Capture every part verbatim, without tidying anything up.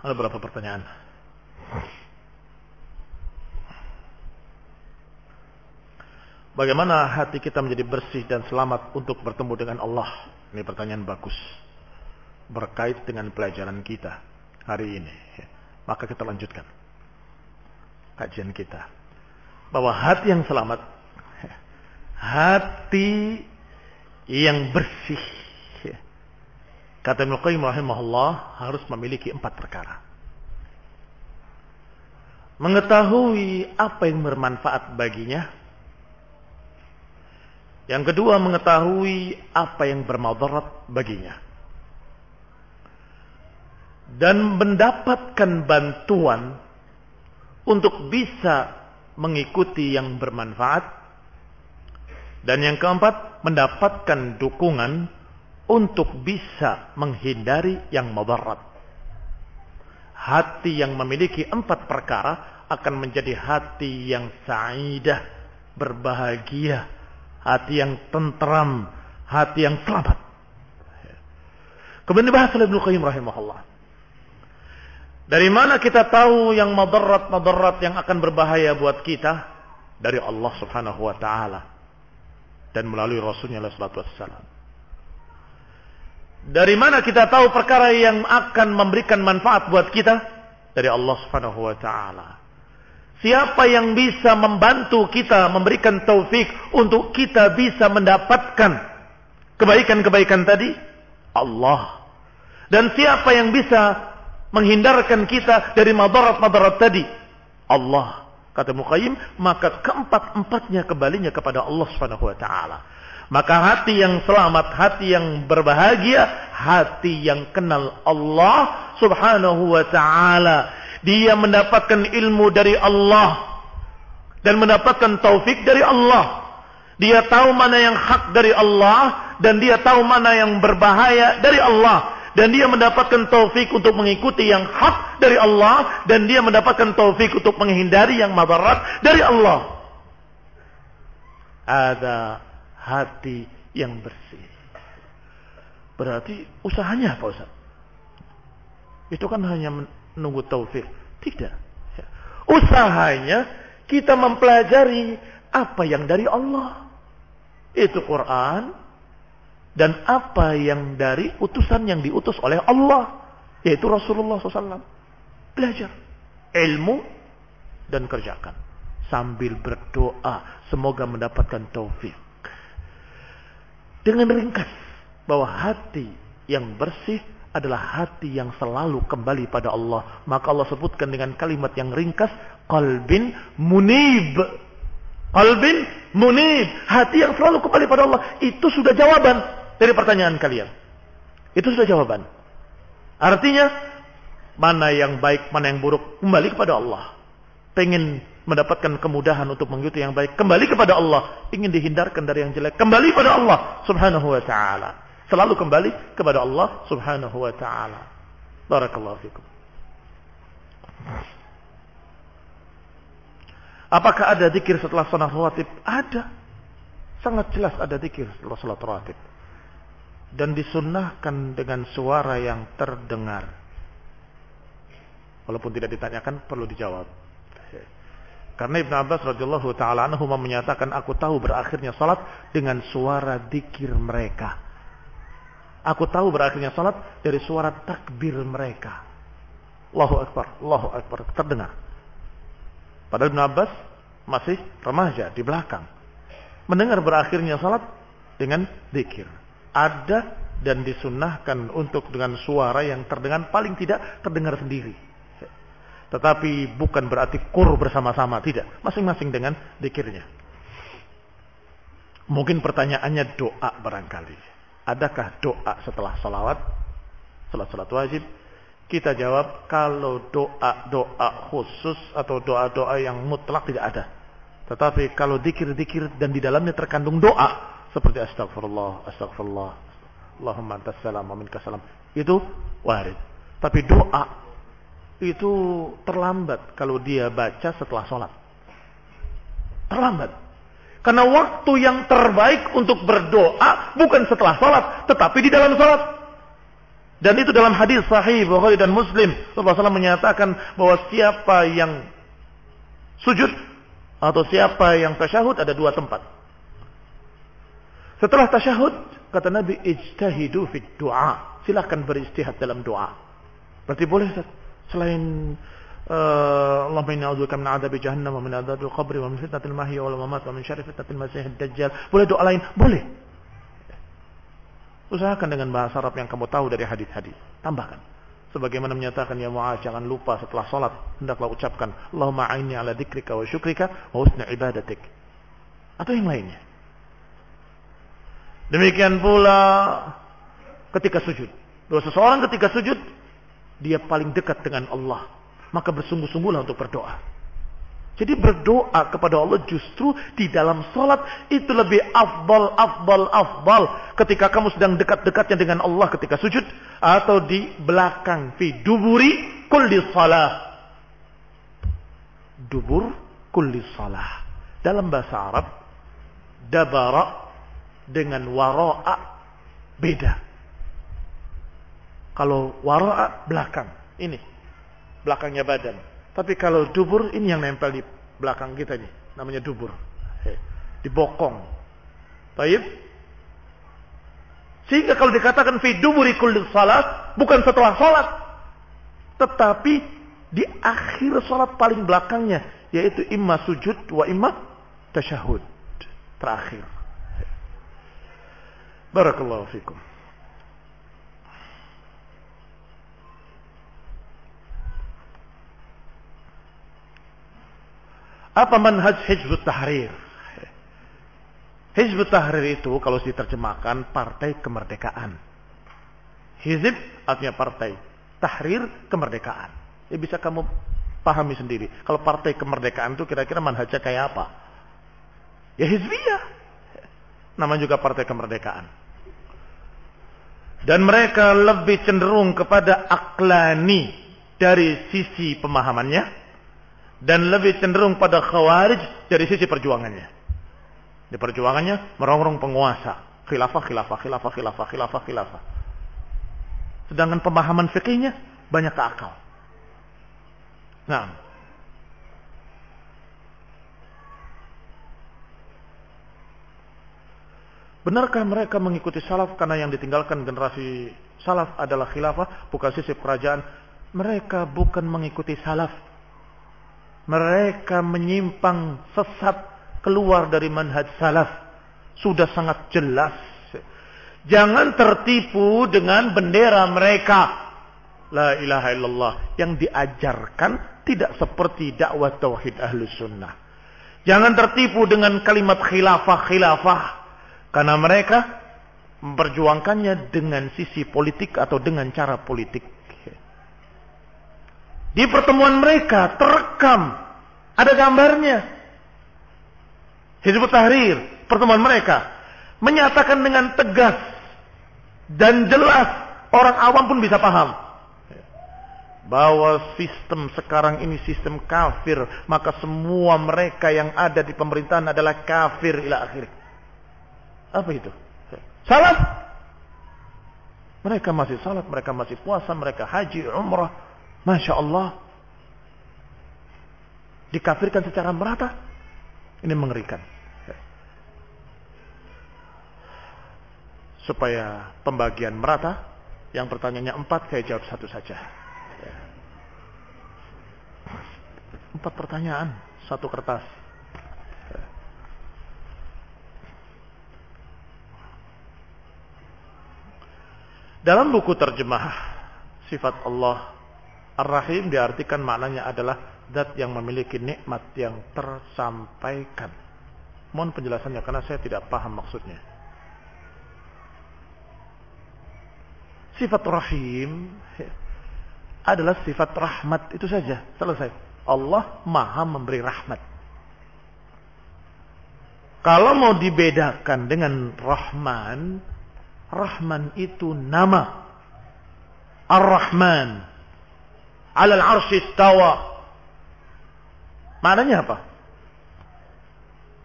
Ada beberapa pertanyaan. Bagaimana hati kita menjadi bersih dan selamat untuk bertemu dengan Allah? Ini pertanyaan bagus. Berkait dengan pelajaran kita hari ini. Maka kita lanjutkan kajian kita. Bahwa hati yang selamat, hati yang bersih, kata Ibnu Qayyim rahimahullah, harus memiliki empat perkara. Mengetahui apa yang bermanfaat baginya. Yang kedua, mengetahui apa yang bermadarat baginya. Dan mendapatkan bantuan untuk bisa mengikuti yang bermanfaat. Dan yang keempat, mendapatkan dukungan untuk bisa menghindari yang madarat. Hati yang memiliki empat perkara akan menjadi hati yang sa'idah, berbahagia, hati yang tentram, hati yang selamat. Kemudian dibahas oleh Ibnu Qayyim rahimahullah. Dari mana kita tahu yang madarat-madarat yang akan berbahaya buat kita? Dari Allah subhanahu wa ta'ala. Dan melalui Rasulnya alaihi salatu wassalam. Dari mana kita tahu perkara yang akan memberikan manfaat buat kita? Dari Allah subhanahu wa ta'ala. Siapa yang bisa membantu kita, memberikan taufik untuk kita bisa mendapatkan kebaikan-kebaikan tadi? Allah. Dan siapa yang bisa menghindarkan kita dari madarat-madarat tadi? Allah. Kata Muqayyim, maka keempat-empatnya kembalinya kepada Allah subhanahu wa ta'ala. Maka hati yang selamat, hati yang berbahagia, hati yang kenal Allah subhanahu wa ta'ala. Dia mendapatkan ilmu dari Allah dan mendapatkan taufik dari Allah. Dia tahu mana yang hak dari Allah dan dia tahu mana yang berbahaya dari Allah. Dan dia mendapatkan taufik untuk mengikuti yang hak dari Allah. Dan dia mendapatkan taufik untuk menghindari yang madarat dari Allah. Ada hati yang bersih. Berarti usahanya apa Ustaz? Itu kan hanya menunggu taufik. Tidak. Usahanya kita mempelajari apa yang dari Allah. Itu Quran. Dan apa yang dari utusan yang diutus oleh Allah, yaitu Rasulullah shallallahu alaihi wasallam. Belajar ilmu dan kerjakan sambil berdoa semoga mendapatkan taufik. Dengan ringkas bahwa hati yang bersih adalah hati yang selalu kembali pada Allah. Maka Allah sebutkan dengan kalimat yang ringkas, qalbin munib. Qalbin munib, hati yang selalu kembali pada Allah. Itu sudah jawaban dari pertanyaan kalian. Itu sudah jawaban. Artinya, mana yang baik, mana yang buruk, kembali kepada Allah. Pengen mendapatkan kemudahan untuk mengikuti yang baik, kembali kepada Allah. Ingin dihindarkan dari yang jelek, kembali kepada Allah subhanahu wa ta'ala. Selalu kembali kepada Allah subhanahu wa ta'ala. Barakallahu fikum. Apakah ada zikir setelah salat rawatib? Ada. Sangat jelas ada zikir setelah salat rawatib. Dan disunnahkan dengan suara yang terdengar. Walaupun tidak ditanyakan, perlu dijawab. Karena Ibn Abbas radhiyallahu ta'ala anhu menyatakan, aku tahu berakhirnya salat dengan suara zikir mereka. Aku tahu berakhirnya salat dari suara takbir mereka. Allahu Akbar, Allahu Akbar, terdengar. Padahal Ibn Abbas masih remaja di belakang. Mendengar berakhirnya salat dengan zikir. Ada dan disunnahkan untuk dengan suara yang terdengar, paling tidak terdengar sendiri. Tetapi bukan berarti kur bersama-sama, tidak. Masing-masing dengan zikirnya. Mungkin pertanyaannya doa barangkali. Adakah doa setelah salawat? Salat-salat wajib? Kita jawab, kalau doa-doa khusus atau doa-doa yang mutlak tidak ada. Tetapi kalau zikir-zikir dan di dalamnya terkandung doa, seperti astagfirullah, astagfirullah, Allahumma antas salam wa minkas salam, itu warid. Tapi doa itu terlambat kalau dia baca setelah sholat. Terlambat. Karena waktu yang terbaik untuk berdoa bukan setelah sholat, tetapi di dalam sholat. Dan itu dalam hadis sahih Bukhari dan Muslim. Rasulullah shallallahu alaihi wasallam menyatakan bahwa siapa yang sujud atau siapa yang tasyahud ada dua tempat. Setelah tasyahud, kata Nabi, ijtahidu fid du'a. Silakan beristihad dalam doa. Berarti boleh selain uh, Allahumma inni a'udzubika min 'adzabi jahannam wa min 'adzabil qabri wa min fitnatil mahya wal mamat wa min syarri fitnatil masiihid dajjal. Boleh doa lain? Boleh. Usahakan dengan bahasa Arab yang kamu tahu dari hadis-hadis. Tambahkan. Sebagaimana menyatakan ya Mu'adz, jangan lupa setelah salat hendaklah ucapkan Allahumma a'inni 'ala dzikrika wa syukrika wa husni ibadatik. Atau yang lainnya. Demikian pula ketika sujud. Bahwa seseorang ketika sujud dia paling dekat dengan Allah, maka bersungguh-sungguhlah untuk berdoa. Jadi berdoa kepada Allah justru di dalam salat itu lebih afdal, afdal, afdal ketika kamu sedang dekat-dekatnya dengan Allah ketika sujud atau di belakang fi duburi kulli shalah. Dubur kulli shalah. Dalam bahasa Arab dabara dengan wara'a beda. Kalau wara'a belakang, ini belakangnya badan. Tapi kalau dubur ini yang nempel di belakang kita nih, namanya dubur. Di bokong. Baik. Sehingga kalau dikatakan fi duburi kulli shalah, bukan setelah salat, tetapi di akhir salat paling belakangnya, yaitu imma sujud wa imma tasyahud. Terakhir. Barakallahu fikum. Apa manhaj Hizbut Tahrir? Hizbut Tahrir itu kalau diterjemahkan partai kemerdekaan. Hizb artinya partai, tahrir kemerdekaan. Ya bisa kamu pahami sendiri. Kalau partai kemerdekaan itu kira-kira manhajnya kayak apa? Ya hizbiyah. Namanya juga partai kemerdekaan. Dan mereka lebih cenderung kepada aklani dari sisi pemahamannya. Dan lebih cenderung pada khawarij dari sisi perjuangannya. Di perjuangannya merongrong penguasa. Khilafah, khilafah, khilafah, khilafah, khilafah, khilafah. Sedangkan pemahaman fikihnya banyak ke akal. Nah. Benarkah mereka mengikuti salaf karena yang ditinggalkan generasi salaf adalah khilafah, bukan sisi kerajaan? Mereka bukan mengikuti salaf. Mereka menyimpang sesat keluar dari manhaj salaf. Sudah sangat jelas. Jangan tertipu dengan bendera mereka. La ilaha illallah. Yang diajarkan tidak seperti dakwah tauhid ahlus sunnah. Jangan tertipu dengan kalimat khilafah-khilafah. Karena mereka memperjuangkannya dengan sisi politik atau dengan cara politik. Di pertemuan mereka terekam, ada gambarnya. Hizbut Tahrir, pertemuan mereka menyatakan dengan tegas dan jelas, orang awam pun bisa paham bahwa sistem sekarang ini sistem kafir, maka semua mereka yang ada di pemerintahan adalah kafir ila akhir. Apa itu? Salat. Mereka masih salat, mereka masih puasa, mereka haji, umrah. Masya Allah. Dikafirkan secara merata. Ini mengerikan. Supaya pembagian merata, yang pertanyaannya empat, saya jawab satu saja. Empat pertanyaan, satu kertas. Dalam buku terjemah sifat Allah Ar-Rahim diartikan maknanya adalah zat yang memiliki nikmat yang tersampaikan. Mohon penjelasannya karena saya tidak paham maksudnya. Sifat Rahim adalah sifat rahmat, itu saja, selesai. Allah Maha memberi rahmat. Kalau mau dibedakan dengan Rahman, Rahman itu nama. Ar-Rahman Alal arsy istawa. Maknanya apa?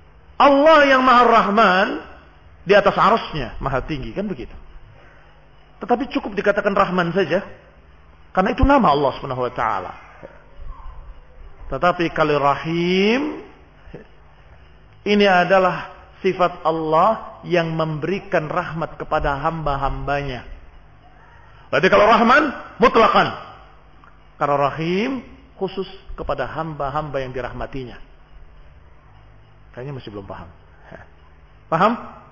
Allah yang Maha Rahman di atas arsy-Nya, Maha tinggi, kan begitu. Tetapi cukup dikatakan Rahman saja. Karena itu nama Allah Subhanahu wa taala. Tetapi kalau Rahim, ini adalah sifat Allah yang memberikan rahmat kepada hamba-hambanya. Berarti kalau Rahman mutlakan. Kalau Rahim khusus kepada hamba-hamba yang dirahmatinya. Kayaknya masih belum paham. Paham?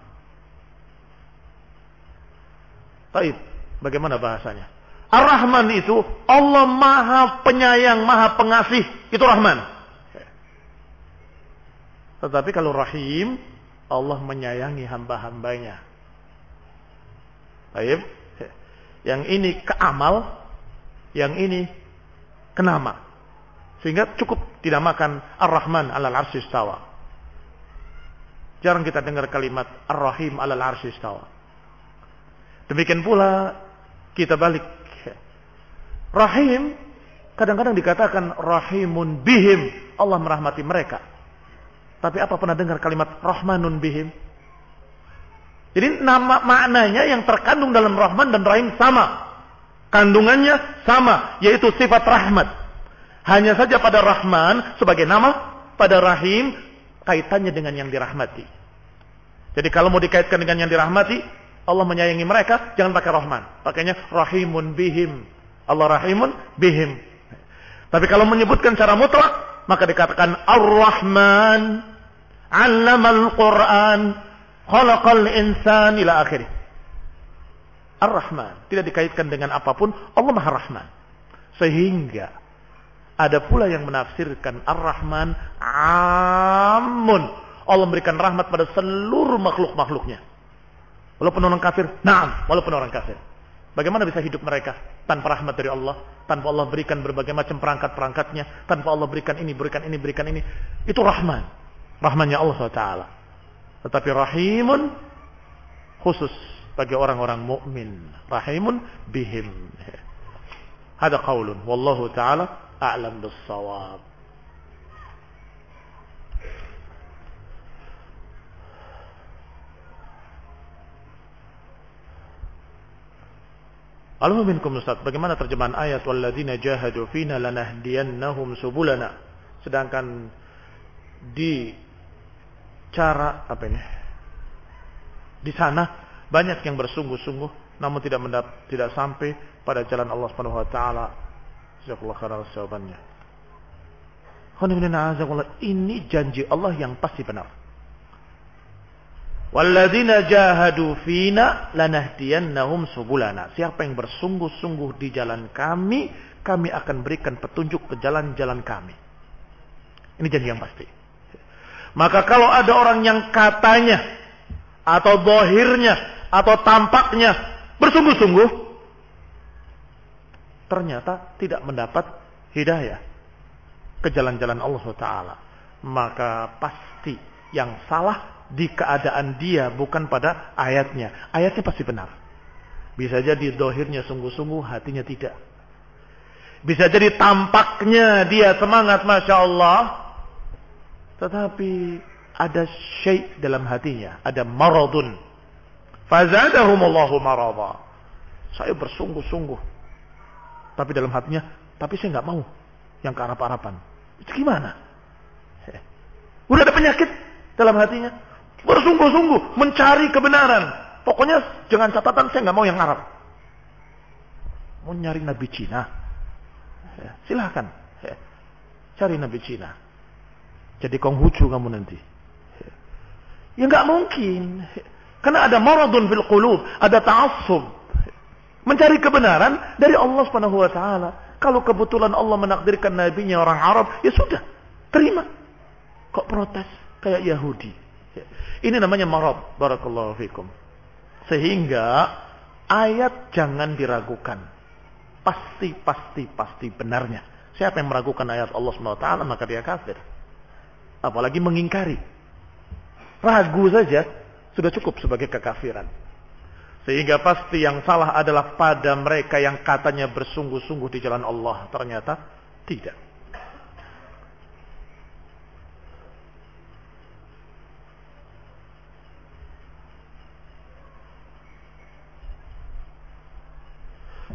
Baik, bagaimana bahasanya? Ar-Rahman itu Allah Maha Penyayang, Maha Pengasih, itu Rahman. Tetapi kalau Rahim, Allah menyayangi hamba-hambanya. Baik. Yang ini ke amal, yang ini ke nama. Sehingga cukup dinamakan Ar-Rahman 'alal 'arsy istawa. Jarang kita dengar kalimat Ar-Rahim 'alal 'arsy istawa. Demikian pula kita balik. Rahim kadang-kadang dikatakan Rahimun bihim, Allah merahmati mereka. Tapi apa pernah dengar kalimat Rahmanun bihim? Jadi nama maknanya yang terkandung dalam Rahman dan Rahim sama. Kandungannya sama, yaitu sifat rahmat. Hanya saja pada Rahman sebagai nama, pada Rahim kaitannya dengan yang dirahmati. Jadi kalau mau dikaitkan dengan yang dirahmati, Allah menyayangi mereka, jangan pakai Rahman. Pakainya Rahimun bihim. Allah Rahimun bihim. Tapi kalau menyebutkan secara mutlak, maka dikatakan Ar-Rahman 'allamal Qur'an, khalaqal insan ila akhirih. Ar-Rahman tidak dikaitkan dengan apapun, Allah Maha Rahman. Sehingga ada pula yang menafsirkan Ar-Rahman amun, Allah memberikan rahmat pada seluruh makhluk-makhluknya. Walaupun orang kafir, na'am, walaupun orang kafir. Bagaimana bisa hidup mereka tanpa rahmat dari Allah, tanpa Allah berikan berbagai macam perangkat-perangkatnya, tanpa Allah berikan ini, berikan ini, berikan ini. Itu Rahman, rahmannya Allah subhanahu wa taala. Tetapi Rahimun khusus bagi orang-orang mukmin. Rahimun bihim. Hada qaulun wallahu taala a'lam bis-shawab. Alhamdulillah minkum Ustaz, bagaimana terjemahan ayat walladzina jahadu fina lanahdiyannahum subulana? Sedangkan di cara apa ini? Di sana banyak yang bersungguh-sungguh namun tidak mendap, tidak sampai pada jalan Allah Subhanahu wa taala. Jazakallahu khairan jawabannya. Ini janji Allah yang pasti benar. Walladzina jahadu fina lanahdiyannahum subulana. Siapa yang bersungguh-sungguh di jalan kami, kami akan berikan petunjuk ke jalan-jalan kami. Ini janji yang pasti. Maka kalau ada orang yang katanya atau zahirnya atau tampaknya bersungguh-sungguh ternyata tidak mendapat hidayah ke jalan-jalan Allah subhanahu wa taala, maka pasti yang salah di keadaan dia, bukan pada ayatnya. Ayatnya pasti benar. Bisa jadi dohirnya sungguh-sungguh, hatinya tidak. Bisa jadi tampaknya dia semangat Masya Allah, tetapi ada syai' dalam hatinya, ada maradun. Fazadahumullahu marada. Saya bersungguh-sungguh, tapi dalam hatinya, tapi saya nggak mau yang ke Arab-Araban. Itu gimana? Udah ada penyakit dalam hatinya, bersungguh-sungguh mencari kebenaran. Pokoknya jangan catatan, saya nggak mau yang Arab. Mau nyari Nabi Cina, silahkan cari Nabi Cina. Jadi Konghucu kamu nanti. Ya nggak mungkin, karena ada maradun fil qulub, ada ta'assub. Mencari kebenaran dari Allah Subhanahu wa taala. Kalau kebetulan Allah menakdirkan nabinya orang Arab, ya sudah, terima. Kok protes kayak Yahudi? Ini namanya marad. Barakallahu fikum. Sehingga ayat jangan diragukan. Pasti, pasti, pasti benarnya. Siapa yang meragukan ayat Allah subhanahu wa taala, maka dia kafir. Apalagi mengingkari. Ragu saja sudah cukup sebagai kekafiran. Sehingga pasti yang salah adalah pada mereka yang katanya bersungguh-sungguh di jalan Allah, ternyata tidak.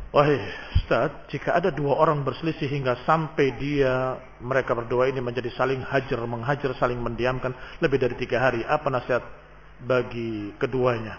Wahai Ustaz, jika ada dua orang berselisih hingga sampai dia mereka berdua ini menjadi saling hajar menghajar, saling mendiamkan lebih dari tiga hari, apa nasihat bagi keduanya?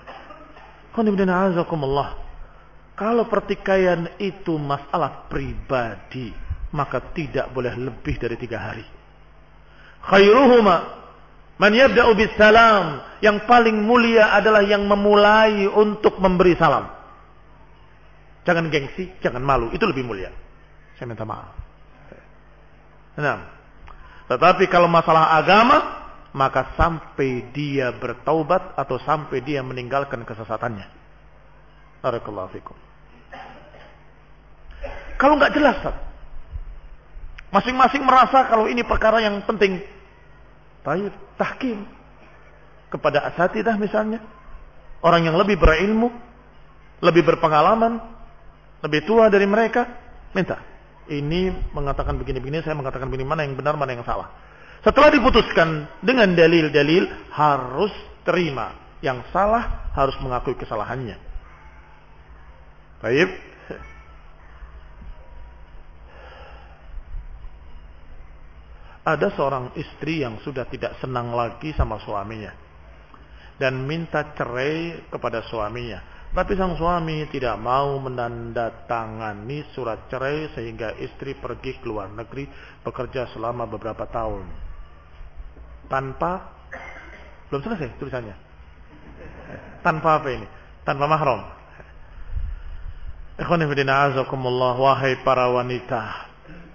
Kalau pertikaian itu masalah pribadi, maka tidak boleh lebih dari tiga hari. Khairuhuma man yabda'u bis salam. Yang paling mulia adalah yang memulai untuk memberi salam. Jangan gengsi, jangan malu, itu lebih mulia. Saya minta maaf. Nah, tetapi kalau masalah agama, maka sampai dia bertaubat atau sampai dia meninggalkan kesesatannya. Barakallahu fikum. Kalau nggak jelas, masing-masing merasa kalau ini perkara yang penting, baik tahkim kepada asatidah misalnya, orang yang lebih berilmu, lebih berpengalaman, lebih tua dari mereka, minta. Ini mengatakan begini-begini, saya mengatakan begini, mana yang benar, mana yang salah. Setelah diputuskan dengan dalil-dalil, harus terima. Yang salah harus mengakui kesalahannya. Baik. Ada seorang istri yang sudah tidak senang lagi sama suaminya dan minta cerai kepada suaminya. Tapi sang suami tidak mau menandatangani surat cerai sehingga istri pergi ke luar negeri bekerja selama beberapa tahun. Tanpa, belum selesai tulisannya. Tanpa apa ini? Tanpa mahram. Ikhwan fillah azakumullah, wahai para wanita.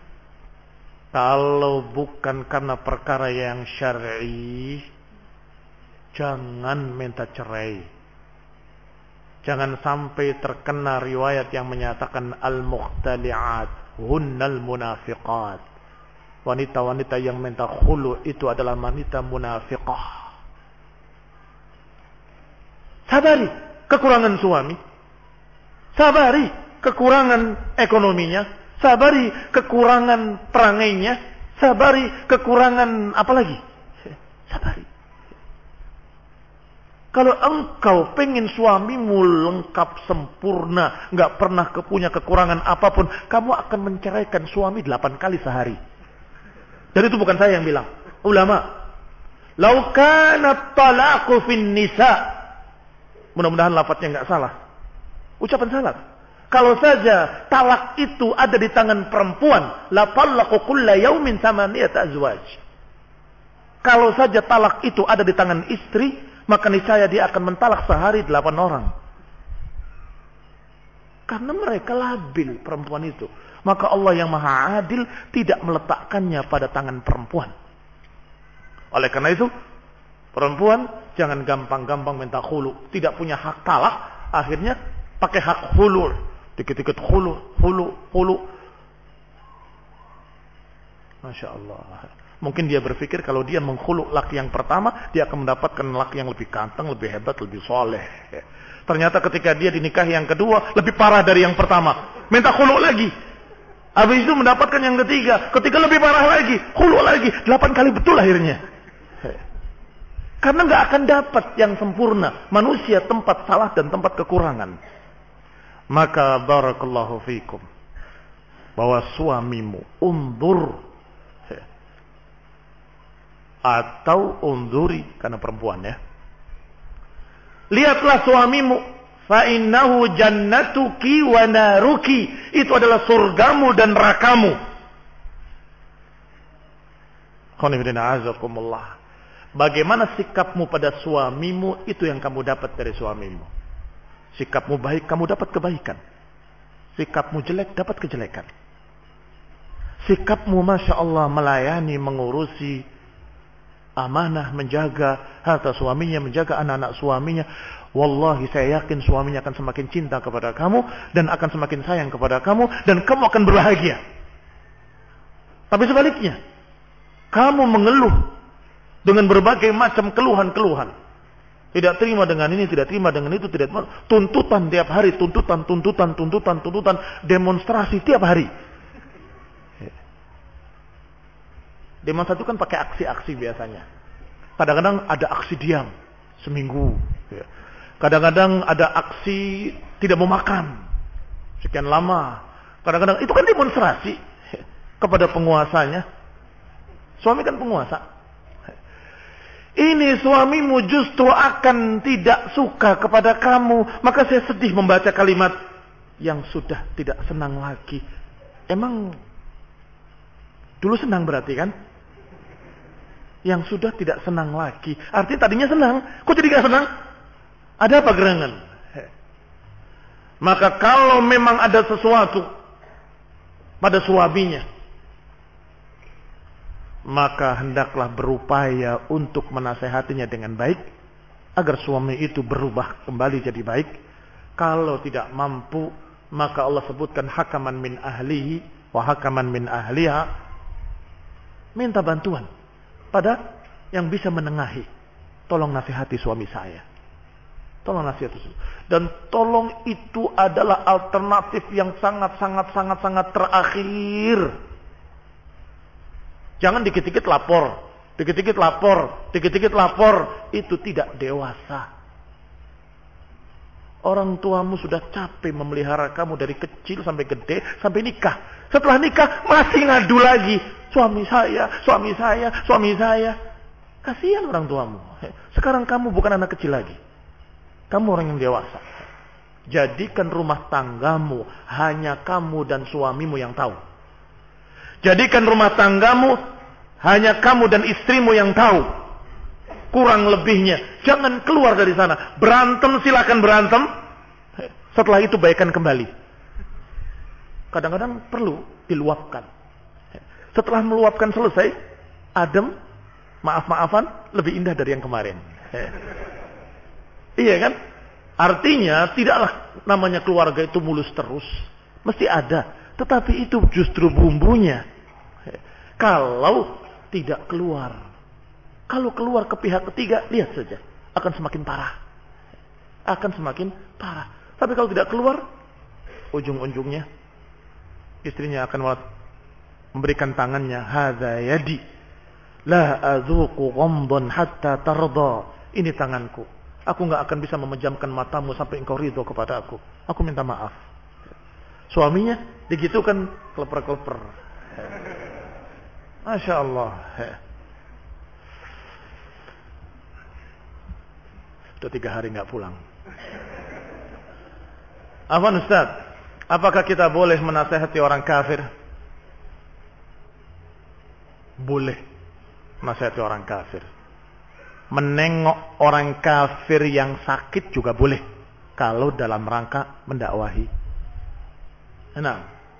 Kalau bukan karena perkara yang syar'i, jangan minta cerai. Jangan sampai terkena riwayat yang menyatakan al-mukhtali'at hunnal munafiqat. Wanita-wanita yang minta khulu itu adalah wanita munafiqah. Sabari kekurangan suami. Sabari kekurangan ekonominya. Sabari kekurangan perangainya. Sabari kekurangan apa lagi? Sabari. Kalau engkau pengen suamimu lengkap sempurna, nggak pernah punya kekurangan apapun, kamu akan menceraikan suami delapan kali sehari. Dan itu bukan saya yang bilang, ulama. Lau kana talaqu fin nisa. Mudah-mudahan lafadznya nggak salah. Ucapan salah. Kalau saja talak itu ada di tangan perempuan, la talaqu kulla yaumin thamaniyata azwaj. Kalau saja talak itu ada di tangan istri, maka niscaya dia akan mentalak sehari delapan orang. Karena mereka labil perempuan itu. Maka Allah yang maha adil tidak meletakkannya pada tangan perempuan. Oleh karena itu, perempuan jangan gampang-gampang minta khulu. Tidak punya hak talak, akhirnya pakai hak khulu. Dikit-dikit khulu, khulu, khulu. Masya Allah. Mungkin dia berpikir kalau dia mengkhuluk laki yang pertama, dia akan mendapatkan laki yang lebih ganteng, lebih hebat, lebih soleh. Ternyata ketika dia dinikahi yang kedua, lebih parah dari yang pertama. Minta khuluk lagi. Habis itu mendapatkan yang ketiga. Ketika lebih parah lagi, khuluk lagi. Delapan kali betul akhirnya. Karena nggak akan dapat yang sempurna. Manusia tempat salah dan tempat kekurangan. Maka barakallahu fikum. Bahwa suamimu undur. Atau unduri, karena perempuan ya. Lihatlah suamimu, fa innahu jannatuki wa naruki. Itu adalah surgamu dan nerakamu. Bagaimana sikapmu pada suamimu, itu yang kamu dapat dari suamimu. Sikapmu baik, kamu dapat kebaikan. Sikapmu jelek, dapat kejelekan. Sikapmu Masya Allah melayani, mengurusi, amanah, menjaga harta suaminya, menjaga anak-anak suaminya. Wallahi saya yakin suaminya akan semakin cinta kepada kamu dan akan semakin sayang kepada kamu dan kamu akan berbahagia. Tapi sebaliknya, kamu mengeluh dengan berbagai macam keluhan-keluhan. Tidak terima dengan ini, tidak terima dengan itu, tidak terima. Tuntutan tiap hari, tuntutan, tuntutan, tuntutan, tuntutan, demonstrasi tiap hari. Demonstrasi itu kan pakai aksi-aksi biasanya. Kadang-kadang ada aksi diam seminggu. Kadang-kadang ada aksi tidak mau makan Sekian lama. Kadang-kadang itu kan demonstrasi kepada penguasanya. Suami kan penguasa. Ini suamimu justru akan tidak suka kepada kamu. Maka saya sedih membaca kalimat yang sudah tidak senang lagi. Emang dulu senang berarti kan? Yang sudah tidak senang lagi. Artinya tadinya senang. Kok jadi gak senang? Ada apa gerangan? Maka kalau memang ada sesuatu pada suaminya, maka hendaklah berupaya untuk menasehatinya dengan baik agar suami itu berubah kembali jadi baik. Kalau tidak mampu, maka Allah sebutkan hakaman min ahlihi wa hakaman min ahliha. Minta bantuan pada yang bisa menengahi. Tolong nasihati suami saya. Tolong nasihati. Dan tolong itu adalah alternatif yang sangat-sangat-sangat-sangat terakhir. Jangan dikit-dikit lapor, dikit-dikit lapor, dikit-dikit lapor. Itu tidak dewasa. Orang tuamu sudah capek memelihara kamu dari kecil sampai gede, sampai nikah. Setelah nikah masih ngadu lagi. Suami saya, suami saya, suami saya. Kasihan orang tuamu. Sekarang kamu bukan anak kecil lagi. Kamu orang yang dewasa. Jadikan rumah tanggamu hanya kamu dan suamimu yang tahu. Jadikan rumah tanggamu hanya kamu dan istrimu yang tahu. Kurang lebihnya. Jangan keluar dari sana. Berantem silakan berantem. Setelah itu baikan kembali. Kadang-kadang perlu diluapkan. Setelah meluapkan selesai, adem, maaf-maafan, lebih indah dari yang kemarin. Iya kan? Artinya tidaklah namanya keluarga itu mulus terus. Mesti ada. Tetapi itu justru bumbunya. Kalau tidak keluar. Kalau keluar ke pihak ketiga, lihat saja. Akan semakin parah. Akan semakin parah. Tapi kalau tidak keluar, ujung-ujungnya istrinya akan memberikan tangannya. Hadza yadi. La azuqu ghamdan hatta tarda. Ini tanganku. Aku enggak akan bisa memejamkan matamu sampai engkau ridho kepada aku. Aku minta maaf. Suaminya digitukan keleper-keleper. Masya Allah. Sudah tiga hari enggak pulang. Afwan Ustaz, apakah kita boleh menasihati orang kafir? Boleh menasihati orang kafir. Menengok orang kafir yang sakit juga boleh. Kalau dalam rangka mendakwahi. Nah,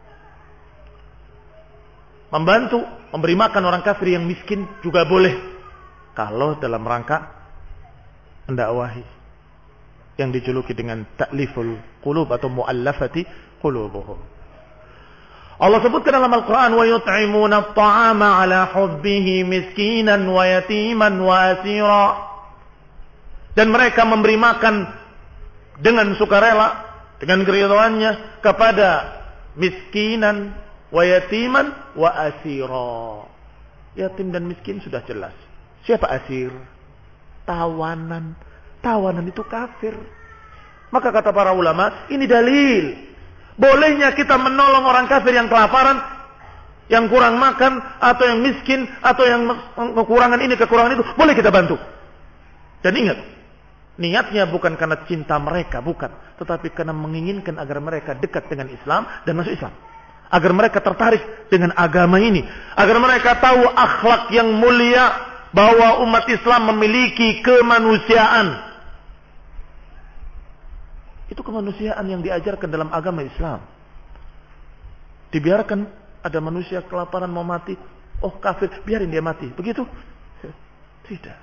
membantu, memberi makan orang kafir yang miskin juga boleh. Kalau dalam rangka mendakwahi. Yang dijuluki dengan ta'liful qulub atau mu'allafati qulubuhum. Allah sebutkan dalam Al-Quran, وَيُطْعِمُونَ الطَّعَامَ عَلَى حُبِّهِ مِسْكِينًا وَيَتِيمًا وَأَسِيرًا. Dan mereka memberi makan dengan sukarela, dengan keridhaannya kepada miskinan, wa yatiman, wa asira. Yatim dan miskin sudah jelas. Siapa asir? Tawanan. Tawanan itu kafir. Maka kata para ulama, ini dalil bolehnya kita menolong orang kafir yang kelaparan, yang kurang makan, atau yang miskin, atau yang kekurangan ini, kekurangan itu, boleh kita bantu. Dan ingat, niatnya bukan karena cinta mereka, bukan. Tetapi karena menginginkan agar mereka dekat dengan Islam dan masuk Islam. Agar mereka tertarik dengan agama ini. Agar mereka tahu akhlak yang mulia, bahwa umat Islam memiliki kemanusiaan. Itu kemanusiaan yang diajarkan dalam agama Islam. Dibiarkan ada manusia kelaparan mau mati, oh kafir, biarin dia mati. Begitu? Tidak.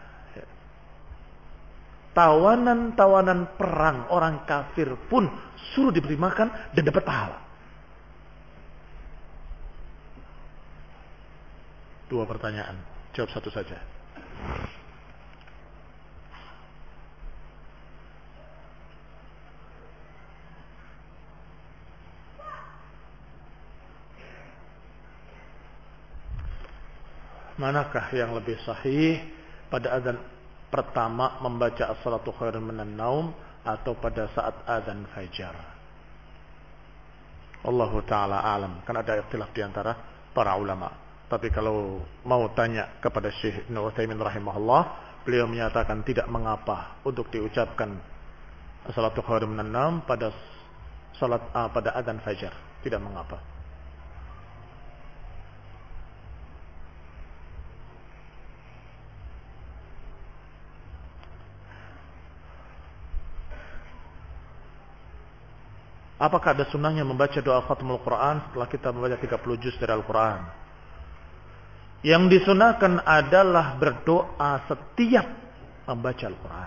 Tawanan-tawanan perang orang kafir pun suruh diberi makan dan dapat pahala. Dua pertanyaan, jawab satu saja. Manakah yang lebih sahih, pada azan pertama membaca as-salatu khairun minan naum atau pada saat azan fajar? Allahu ta'ala alam. Kan ada ikhtilaf di antara para ulama. Tapi kalau mau tanya kepada Syekh Ibnu Utsaimin rahimahullah, beliau menyatakan tidak mengapa untuk diucapkan salatu khairum minan naum pada salat uh, pada adzan fajar. Tidak mengapa. Apakah ada sunnahnya membaca doa khatmul Quran setelah kita membaca tiga puluh juz dari Al-Quran? Yang disunahkan adalah berdoa setiap membaca Al-Quran.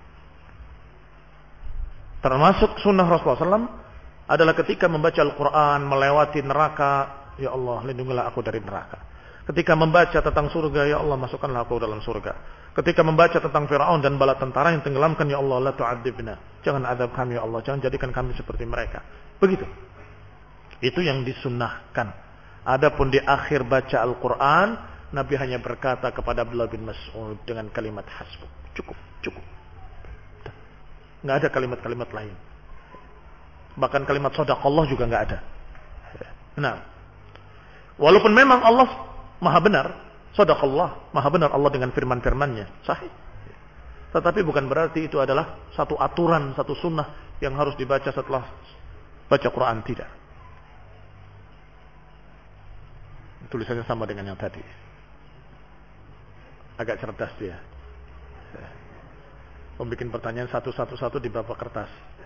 Termasuk sunnah Rasulullah shallallahu alaihi wasallam adalah ketika membaca Al-Quran melewati neraka, ya Allah lindungilah aku dari neraka. Ketika membaca tentang surga, ya Allah masukkanlah aku dalam surga. Ketika membaca tentang Fir'aun dan bala tentara yang tenggelamkan, ya Allah la tu'adzibna, jangan azab kami ya Allah, jangan jadikan kami seperti mereka. Begitu. Itu yang disunnahkan. Adapun di akhir baca Al-Quran, Nabi hanya berkata kepada Abdullah bin Mas'ud dengan kalimat hasbuk. Cukup, cukup. Nggak ada kalimat-kalimat lain. Bahkan kalimat shadaqallah juga nggak ada. Nah, walaupun memang Allah Maha benar, shadaqallah, Maha benar Allah dengan firman-firmannya, sahih. Tetapi bukan berarti itu adalah satu aturan, satu sunnah yang harus dibaca setelah baca Quran, tidak. Tulisannya sama dengan yang tadi. Agak cerdas dia. Membikin pertanyaan satu-satu-satu di beberapa kertas.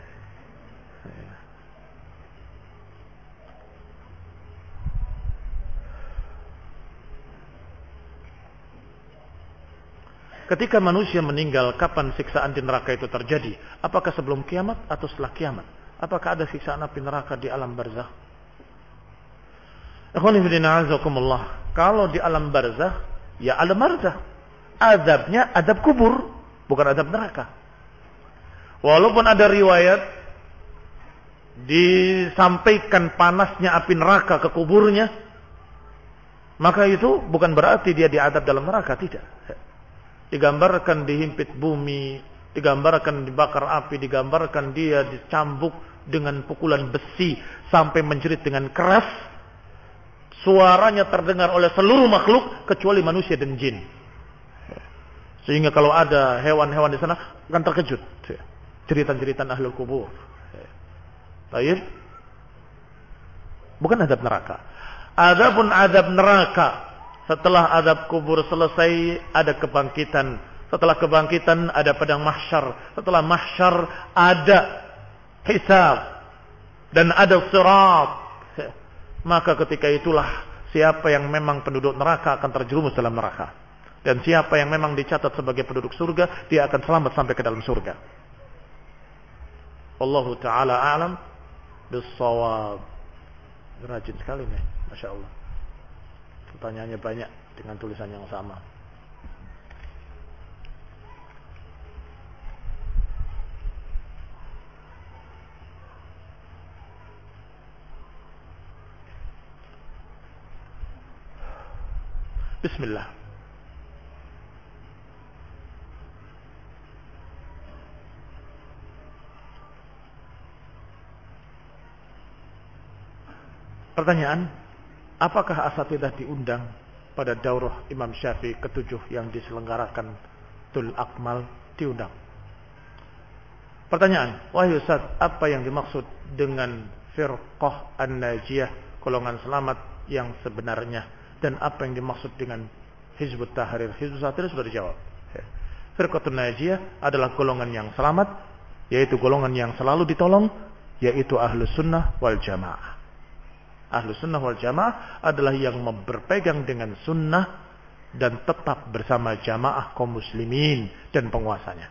Ketika manusia meninggal, kapan siksaan di neraka itu terjadi? Apakah sebelum kiamat atau setelah kiamat? Apakah ada siksaan api neraka di alam barzakh? Ikhwani fillah azakumullah. Kalau di alam barzakh, ya alam barzakh. Azabnya azab kubur, bukan azab neraka. Walaupun ada riwayat disampaikan panasnya api neraka ke kuburnya, maka itu bukan berarti dia diadab dalam neraka, tidak. Digambarkan dihimpit bumi, digambarkan dibakar api, digambarkan dia dicambuk dengan pukulan besi sampai menjerit dengan keras. Suaranya terdengar oleh seluruh makhluk kecuali manusia dan jin. Sehingga kalau ada hewan-hewan di sana akan terkejut. Cerita-cerita ahlul kubur. Baik. Bukan adab neraka. Adapun adab neraka, setelah adab kubur selesai, ada kebangkitan. Setelah kebangkitan, ada padang mahsyar. Setelah mahsyar, ada hisab. Dan ada sirat. Maka ketika itulah, siapa yang memang penduduk neraka akan terjerumus dalam neraka. Dan siapa yang memang dicatat sebagai penduduk surga, dia akan selamat sampai ke dalam surga. Wallahu ta'ala a'lam bis-shawab. Rajin sekali nih, Masya Allah. Pertanyaannya banyak dengan tulisan yang sama. Bismillah. Pertanyaan, apakah asatidzah diundang pada daurah Imam Syafi'i ketujuh yang diselenggarakan Tul Akmal? Diundang. Pertanyaan, wahai Ustaz, apa yang dimaksud dengan firqah an-najiyah, golongan selamat yang sebenarnya, dan apa yang dimaksud dengan Hizbut Tahrir? Hizbut Tahrir sudah dijawab. Firqatun najiyah adalah golongan yang selamat, yaitu golongan yang selalu ditolong, yaitu Ahlus Sunnah wal Jamaah. Ahlus Sunnah wal Jamaah adalah yang berpegang dengan sunnah dan tetap bersama jamaah kaum muslimin dan penguasanya.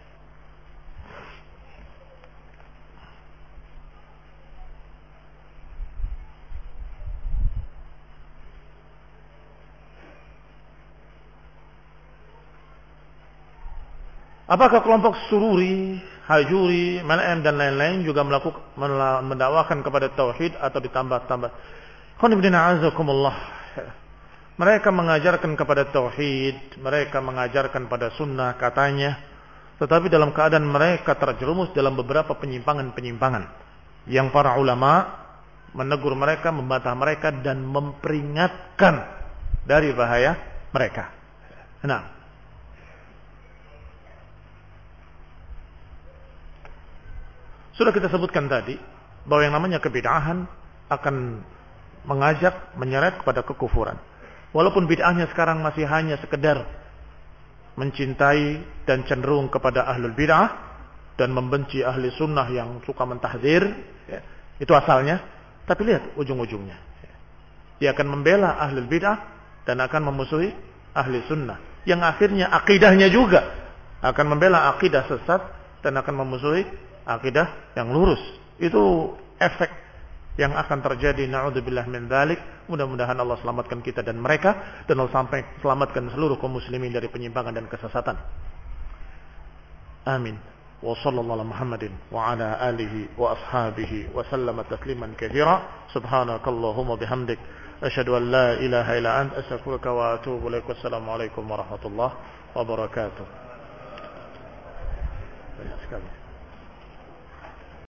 Apakah kelompok Sururi, Hajuri, Mal'am dan lain-lain juga melakukan mendakwakan kepada tauhid atau ditambah-tambah? Mereka mengajarkan kepada tauhid, mereka mengajarkan pada sunnah katanya, tetapi dalam keadaan mereka terjerumus dalam beberapa penyimpangan-penyimpangan yang para ulama menegur mereka, membantah mereka, dan memperingatkan dari bahaya mereka. Nah, sudah kita sebutkan tadi bahwa yang namanya kebid'ahan akan mengajak, menyeret kepada kekufuran. Walaupun bid'ahnya sekarang masih hanya sekedar mencintai dan cenderung kepada ahlul bid'ah dan membenci ahli sunnah yang suka mentahdzir, ya, itu asalnya. Tapi lihat ujung-ujungnya, dia akan membela ahlul bid'ah dan akan memusuhi ahli sunnah, yang akhirnya akidahnya juga akan membela akidah sesat dan akan memusuhi akidah yang lurus. Itu efek yang akan terjadi. Na'udzubillah min dzalik. Mudah-mudahan Allah selamatkan kita dan mereka, dan Allah sampai selamatkan seluruh kaum muslimin dari penyimpangan dan kesesatan. Amin. Wa sallallahu ala Muhammadin wa ala alihi wa ashabihi wa sallama tasliman katsira. Subhanakallahumma bihamdik asyhadu an la ilaha illa anta astaghfiruka wa atubu ilaik. Wassalamu alaikum warahmatullahi wabarakatuh. Banyak sekali.